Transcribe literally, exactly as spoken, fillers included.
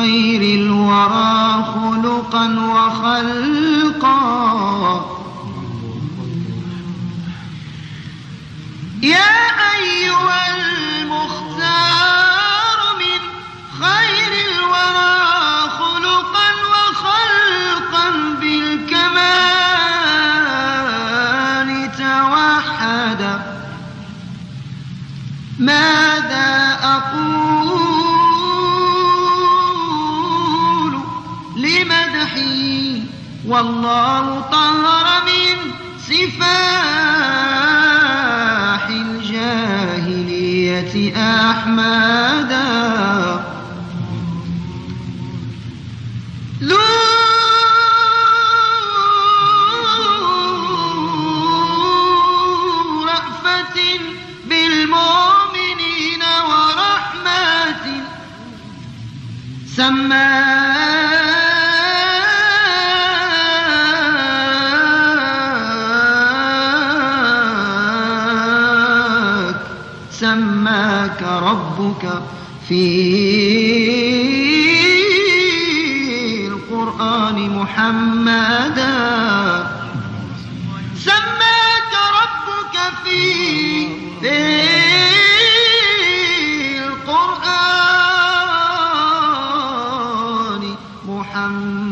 خير الورى خلقا وخلقا. يا أيها المختار من خير الورى خلقا وخلقا بالكمال توحدا. ماذا أقول لمدحي والله طهر من سفاح الجاهلية أحمدا. ذو رأفة بالمؤمنين ورحمة سماك سماك ربك في القرآن محمدا. سماك ربك في القرآن محمدا.